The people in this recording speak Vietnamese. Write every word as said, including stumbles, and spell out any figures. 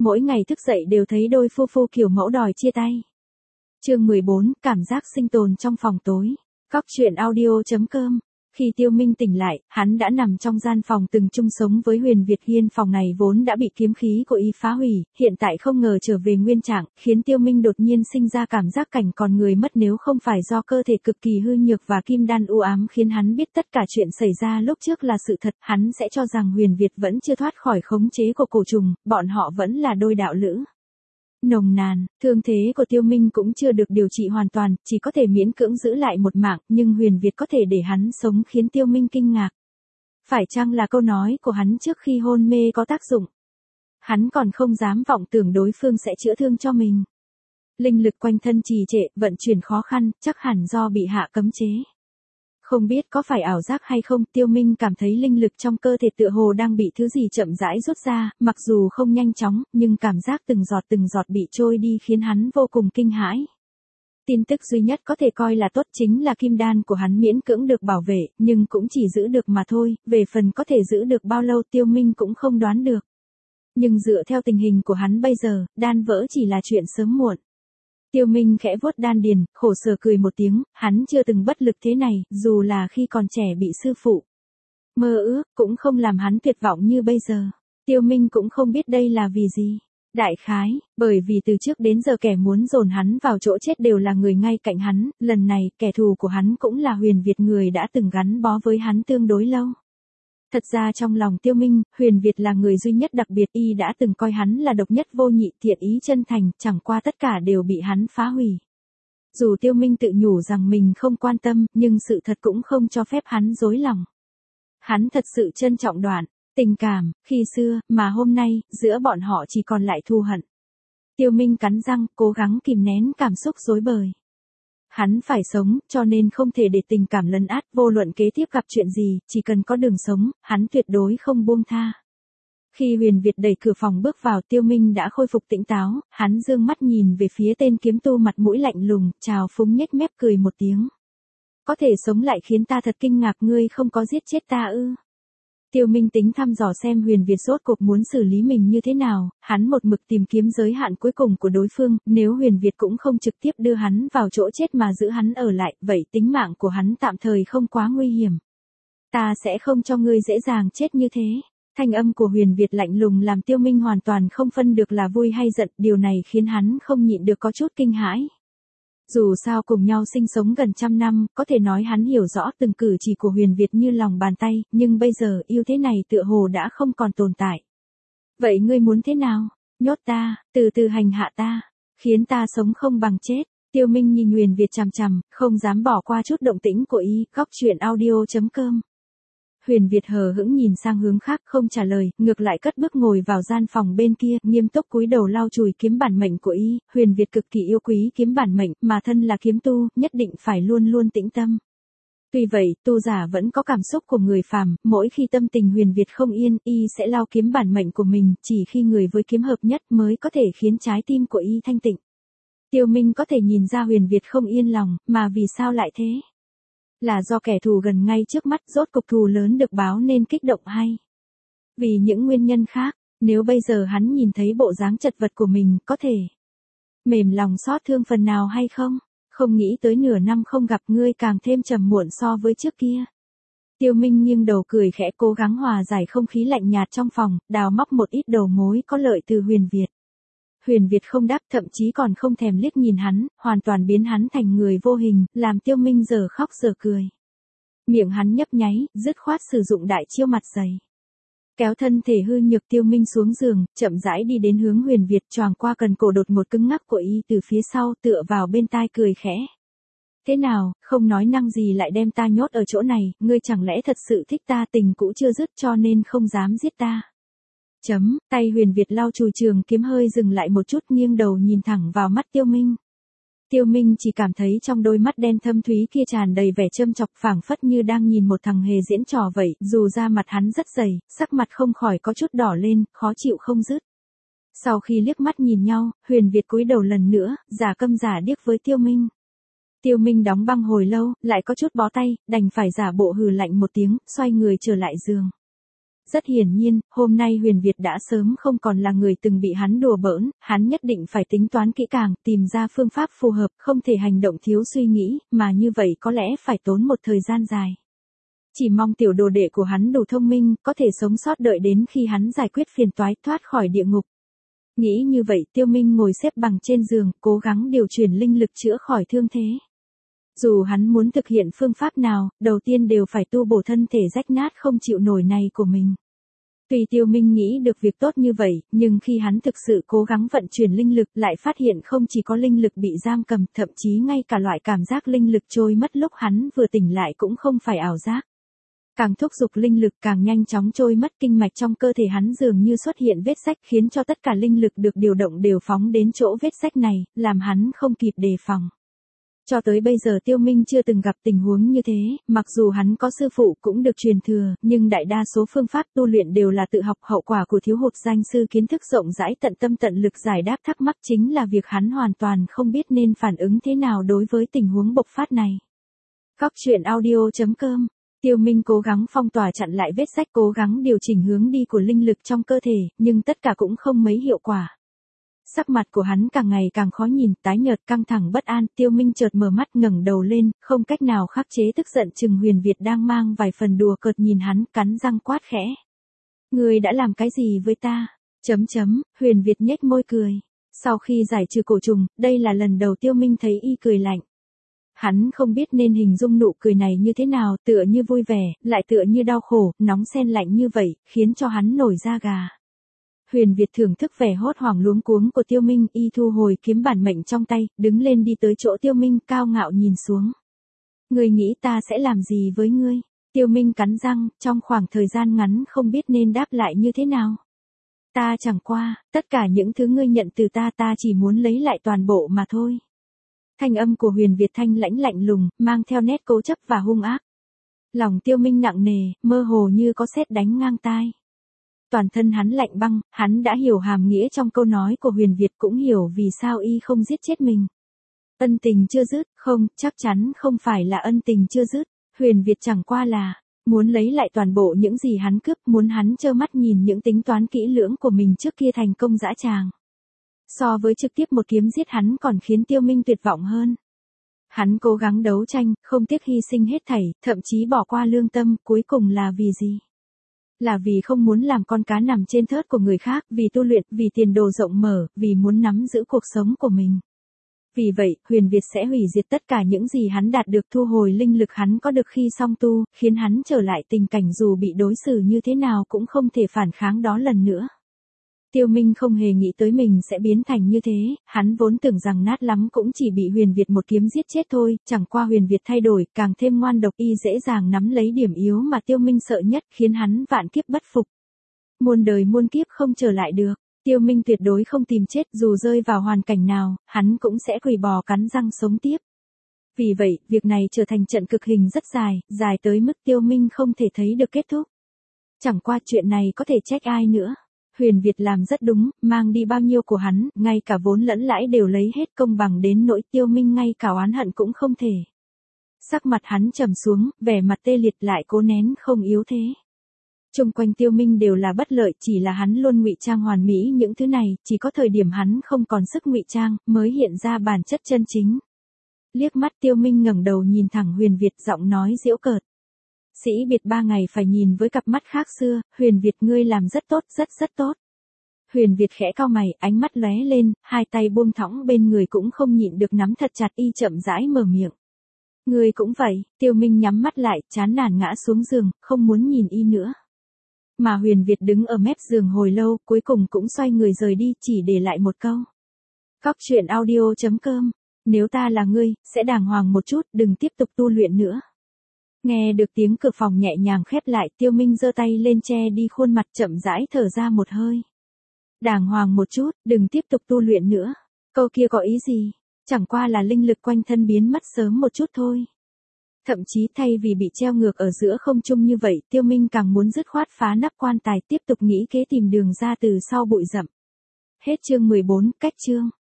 Mỗi ngày thức dậy đều thấy đôi phu phu kiểu mẫu đòi chia tay. Chương mười bốn, cảm giác sinh tồn trong phòng tối. Cóc truyện audio chấm com. Khi Tiêu Minh tỉnh lại, hắn đã nằm trong gian phòng từng chung sống với Huyền Việt Hiên. Phòng này vốn đã bị kiếm khí của y phá hủy, hiện tại không ngờ trở về nguyên trạng, khiến Tiêu Minh đột nhiên sinh ra cảm giác cảnh còn người mất, nếu không phải do cơ thể cực kỳ hư nhược và kim đan u ám khiến hắn biết tất cả chuyện xảy ra lúc trước là sự thật, hắn sẽ cho rằng Huyền Việt vẫn chưa thoát khỏi khống chế của cổ trùng, bọn họ vẫn là đôi đạo lữ. Nồng nàn, thương thế của Tiêu Minh cũng chưa được điều trị hoàn toàn, chỉ có thể miễn cưỡng giữ lại một mạng, nhưng Huyền Việt có thể để hắn sống khiến Tiêu Minh kinh ngạc. Phải chăng là câu nói của hắn trước khi hôn mê có tác dụng? Hắn còn không dám vọng tưởng đối phương sẽ chữa thương cho mình. Linh lực quanh thân trì trệ, vận chuyển khó khăn, chắc hẳn do bị hạ cấm chế. Không biết có phải ảo giác hay không, Tiêu Minh cảm thấy linh lực trong cơ thể tựa hồ đang bị thứ gì chậm rãi rút ra, mặc dù không nhanh chóng, nhưng cảm giác từng giọt từng giọt bị trôi đi khiến hắn vô cùng kinh hãi. Tin tức duy nhất có thể coi là tốt chính là kim đan của hắn miễn cưỡng được bảo vệ, nhưng cũng chỉ giữ được mà thôi, về phần có thể giữ được bao lâu Tiêu Minh cũng không đoán được. Nhưng dựa theo tình hình của hắn bây giờ, đan vỡ chỉ là chuyện sớm muộn. Tiêu Minh khẽ vuốt đan điền, khổ sở cười một tiếng, hắn chưa từng bất lực thế này, dù là khi còn trẻ bị sư phụ mơ ước, cũng không làm hắn tuyệt vọng như bây giờ. Tiêu Minh cũng không biết đây là vì gì. Đại khái, bởi vì từ trước đến giờ kẻ muốn dồn hắn vào chỗ chết đều là người ngay cạnh hắn, lần này, kẻ thù của hắn cũng là Huyền Việt, người đã từng gắn bó với hắn tương đối lâu. Thật ra trong lòng Tiêu Minh, Huyền Việt là người duy nhất đặc biệt, y đã từng coi hắn là độc nhất vô nhị, thiện ý chân thành, chẳng qua tất cả đều bị hắn phá hủy. Dù Tiêu Minh tự nhủ rằng mình không quan tâm, nhưng sự thật cũng không cho phép hắn dối lòng. Hắn thật sự trân trọng đoạn tình cảm, khi xưa, mà hôm nay, giữa bọn họ chỉ còn lại thù hận. Tiêu Minh cắn răng, cố gắng kìm nén cảm xúc rối bời. Hắn phải sống, cho nên không thể để tình cảm lấn át, vô luận kế tiếp gặp chuyện gì, chỉ cần có đường sống, hắn tuyệt đối không buông tha. Khi Huyền Việt đẩy cửa phòng bước vào, Tiêu Minh đã khôi phục tỉnh táo, hắn dương mắt nhìn về phía tên kiếm tu mặt mũi lạnh lùng, trào phúng nhếch mép cười một tiếng. Có thể sống lại khiến ta thật kinh ngạc, ngươi không có giết chết ta ư? Tiêu Minh tính thăm dò xem Huyền Việt rốt cuộc muốn xử lý mình như thế nào, hắn một mực tìm kiếm giới hạn cuối cùng của đối phương, nếu Huyền Việt cũng không trực tiếp đưa hắn vào chỗ chết mà giữ hắn ở lại, vậy tính mạng của hắn tạm thời không quá nguy hiểm. Ta sẽ không cho ngươi dễ dàng chết như thế. Thanh âm của Huyền Việt lạnh lùng làm Tiêu Minh hoàn toàn không phân được là vui hay giận, điều này khiến hắn không nhịn được có chút kinh hãi. Dù sao cùng nhau sinh sống gần trăm năm, có thể nói hắn hiểu rõ từng cử chỉ của Huyền Việt như lòng bàn tay, nhưng bây giờ yêu thế này tựa hồ đã không còn tồn tại. Vậy ngươi muốn thế nào? Nhốt ta, từ từ hành hạ ta, khiến ta sống không bằng chết. Tiêu Minh nhìn Huyền Việt chằm chằm, không dám bỏ qua chút động tĩnh của y. Cóc truyện audio chấm com. Huyền Việt hờ hững nhìn sang hướng khác không trả lời, ngược lại cất bước ngồi vào gian phòng bên kia, nghiêm túc cúi đầu lau chùi kiếm bản mệnh của y. Huyền Việt cực kỳ yêu quý kiếm bản mệnh, mà thân là kiếm tu, nhất định phải luôn luôn tĩnh tâm. Tuy vậy, tu giả vẫn có cảm xúc của người phàm, mỗi khi tâm tình Huyền Việt không yên, y sẽ lau kiếm bản mệnh của mình, chỉ khi người với kiếm hợp nhất mới có thể khiến trái tim của y thanh tịnh. Tiêu Minh có thể nhìn ra Huyền Việt không yên lòng, mà vì sao lại thế? Là do kẻ thù gần ngay trước mắt, rốt cục thù lớn được báo nên kích động hay? Vì những nguyên nhân khác, nếu bây giờ hắn nhìn thấy bộ dáng chật vật của mình, có thể mềm lòng xót thương phần nào hay không? Không nghĩ tới nửa năm không gặp ngươi càng thêm trầm muộn so với trước kia. Tiêu Minh nghiêng đầu cười khẽ, cố gắng hòa giải không khí lạnh nhạt trong phòng, đào móc một ít đầu mối có lợi từ Huyền Việt. Huyền Việt không đáp, thậm chí còn không thèm liếc nhìn hắn, hoàn toàn biến hắn thành người vô hình, làm Tiêu Minh giờ khóc giờ cười. Miệng hắn nhấp nháy, dứt khoát sử dụng đại chiêu mặt dày. Kéo thân thể hư nhược Tiêu Minh xuống giường, chậm rãi đi đến hướng Huyền Việt, choàng qua cần cổ đột một cứng ngắc của y từ phía sau, tựa vào bên tai cười khẽ. Thế nào, không nói năng gì lại đem ta nhốt ở chỗ này, ngươi chẳng lẽ thật sự thích ta, tình cũ chưa dứt cho nên không dám giết ta? Chấm, tay Huyền Việt lau chùi trường kiếm hơi dừng lại một chút, nghiêng đầu nhìn thẳng vào mắt Tiêu Minh. Tiêu Minh chỉ cảm thấy trong đôi mắt đen thâm thúy kia tràn đầy vẻ châm chọc, phảng phất như đang nhìn một thằng hề diễn trò vậy, dù da mặt hắn rất dày, sắc mặt không khỏi có chút đỏ lên, khó chịu không dứt. Sau khi liếc mắt nhìn nhau, Huyền Việt cúi đầu lần nữa, giả câm giả điếc với Tiêu Minh. Tiêu Minh đóng băng hồi lâu, lại có chút bó tay, đành phải giả bộ hừ lạnh một tiếng, xoay người trở lại giường. Rất hiển nhiên, hôm nay Huyền Việt đã sớm không còn là người từng bị hắn đùa bỡn, hắn nhất định phải tính toán kỹ càng, tìm ra phương pháp phù hợp, không thể hành động thiếu suy nghĩ, mà như vậy có lẽ phải tốn một thời gian dài. Chỉ mong tiểu đồ đệ của hắn đủ thông minh, có thể sống sót đợi đến khi hắn giải quyết phiền toái thoát khỏi địa ngục. Nghĩ như vậy, Tiêu Minh ngồi xếp bằng trên giường, cố gắng điều chuyển linh lực chữa khỏi thương thế. Dù hắn muốn thực hiện phương pháp nào, đầu tiên đều phải tu bổ thân thể rách nát không chịu nổi này của mình. Tuy Tiêu Minh nghĩ được việc tốt như vậy, nhưng khi hắn thực sự cố gắng vận chuyển linh lực lại phát hiện không chỉ có linh lực bị giam cầm, thậm chí ngay cả loại cảm giác linh lực trôi mất lúc hắn vừa tỉnh lại cũng không phải ảo giác. Càng thúc giục linh lực càng nhanh chóng trôi mất, kinh mạch trong cơ thể hắn dường như xuất hiện vết rách khiến cho tất cả linh lực được điều động đều phóng đến chỗ vết rách này, làm hắn không kịp đề phòng. Cho tới bây giờ Tiêu Minh chưa từng gặp tình huống như thế, mặc dù hắn có sư phụ cũng được truyền thừa, nhưng đại đa số phương pháp tu luyện đều là tự học, hậu quả của thiếu hụt danh sư kiến thức rộng rãi tận tâm tận lực giải đáp thắc mắc chính là việc hắn hoàn toàn không biết nên phản ứng thế nào đối với tình huống bộc phát này. Góc truyện audio chấm com. Tiêu Minh cố gắng phong tỏa chặn lại vết rách, cố gắng điều chỉnh hướng đi của linh lực trong cơ thể, nhưng tất cả cũng không mấy hiệu quả. Sắc mặt của hắn càng ngày càng khó nhìn, tái nhợt căng thẳng bất an, Tiêu Minh chợt mở mắt ngẩng đầu lên, không cách nào khắc chế tức giận chừng Huyền Việt đang mang vài phần đùa cợt nhìn hắn, cắn răng quát khẽ. Ngươi đã làm cái gì với ta? Chấm chấm, Huyền Việt nhếch môi cười. Sau khi giải trừ cổ trùng, đây là lần đầu Tiêu Minh thấy y cười lạnh. Hắn không biết nên hình dung nụ cười này như thế nào, tựa như vui vẻ, lại tựa như đau khổ, nóng xen lạnh như vậy, khiến cho hắn nổi da gà. Huyền Việt thưởng thức vẻ hốt hoảng luống cuống của Tiêu Minh, y thu hồi kiếm bản mệnh trong tay, đứng lên đi tới chỗ Tiêu Minh, cao ngạo nhìn xuống. Ngươi nghĩ ta sẽ làm gì với ngươi? Tiêu Minh cắn răng, trong khoảng thời gian ngắn không biết nên đáp lại như thế nào. Ta chẳng qua, tất cả những thứ ngươi nhận từ ta ta chỉ muốn lấy lại toàn bộ mà thôi. Thanh âm của Huyền Việt thanh lãnh lạnh lùng, mang theo nét cố chấp và hung ác. Lòng Tiêu Minh nặng nề, mơ hồ như có sét đánh ngang tai. Toàn thân hắn lạnh băng, hắn đã hiểu hàm nghĩa trong câu nói của Huyền Việt, cũng hiểu vì sao y không giết chết mình. Ân tình chưa dứt, không, chắc chắn không phải là ân tình chưa dứt, Huyền Việt chẳng qua là muốn lấy lại toàn bộ những gì hắn cướp, muốn hắn trơ mắt nhìn những tính toán kỹ lưỡng của mình trước kia thành công dã tràng. So với trực tiếp một kiếm giết hắn còn khiến Tiêu Minh tuyệt vọng hơn. Hắn cố gắng đấu tranh, không tiếc hy sinh hết thảy, thậm chí bỏ qua lương tâm, cuối cùng là vì gì? Là vì không muốn làm con cá nằm trên thớt của người khác, vì tu luyện, vì tiền đồ rộng mở, vì muốn nắm giữ cuộc sống của mình. Vì vậy, Huyền Việt sẽ hủy diệt tất cả những gì hắn đạt được, thu hồi linh lực hắn có được khi song tu, khiến hắn trở lại tình cảnh dù bị đối xử như thế nào cũng không thể phản kháng đó lần nữa. Tiêu Minh không hề nghĩ tới mình sẽ biến thành như thế, hắn vốn tưởng rằng nát lắm cũng chỉ bị Huyền Việt một kiếm giết chết thôi, chẳng qua Huyền Việt thay đổi, càng thêm ngoan độc, y dễ dàng nắm lấy điểm yếu mà Tiêu Minh sợ nhất, khiến hắn vạn kiếp bất phục. Muôn đời muôn kiếp không trở lại được, Tiêu Minh tuyệt đối không tìm chết, dù rơi vào hoàn cảnh nào, hắn cũng sẽ quỳ bò cắn răng sống tiếp. Vì vậy, việc này trở thành trận cực hình rất dài, dài tới mức Tiêu Minh không thể thấy được kết thúc. Chẳng qua chuyện này có thể trách ai nữa. Huyền Việt làm rất đúng, mang đi bao nhiêu của hắn, ngay cả vốn lẫn lãi đều lấy hết, công bằng đến nỗi Tiêu Minh ngay cả oán hận cũng không thể. Sắc mặt hắn trầm xuống, vẻ mặt tê liệt lại cố nén không yếu thế. Chung quanh Tiêu Minh đều là bất lợi, chỉ là hắn luôn ngụy trang hoàn mỹ những thứ này, chỉ có thời điểm hắn không còn sức ngụy trang, mới hiện ra bản chất chân chính. Liếc mắt Tiêu Minh ngẩng đầu nhìn thẳng Huyền Việt, giọng nói giễu cợt. Sĩ biệt ba ngày phải nhìn với cặp mắt khác xưa, Huyền Việt ngươi làm rất tốt, rất rất tốt. Huyền Việt khẽ cau mày, ánh mắt lóe lên, hai tay buông thõng bên người cũng không nhịn được nắm thật chặt, y chậm rãi mở miệng. Ngươi cũng vậy, Tiêu Minh nhắm mắt lại, chán nản ngã xuống giường, không muốn nhìn y nữa. Mà Huyền Việt đứng ở mép giường hồi lâu, cuối cùng cũng xoay người rời đi, chỉ để lại một câu. Góc truyện audio chấm com, nếu ta là ngươi, sẽ đàng hoàng một chút, đừng tiếp tục tu luyện nữa. Nghe được tiếng cửa phòng nhẹ nhàng khép lại, Tiêu Minh giơ tay lên che đi khuôn mặt, chậm rãi thở ra một hơi. Đàng hoàng một chút, đừng tiếp tục tu luyện nữa. Câu kia có ý gì? Chẳng qua là linh lực quanh thân biến mất sớm một chút thôi. Thậm chí thay vì bị treo ngược ở giữa không trung như vậy, Tiêu Minh càng muốn dứt khoát phá nắp quan tài, tiếp tục nghĩ kế tìm đường ra từ sau bụi rậm. Hết chương mười bốn, cách chương.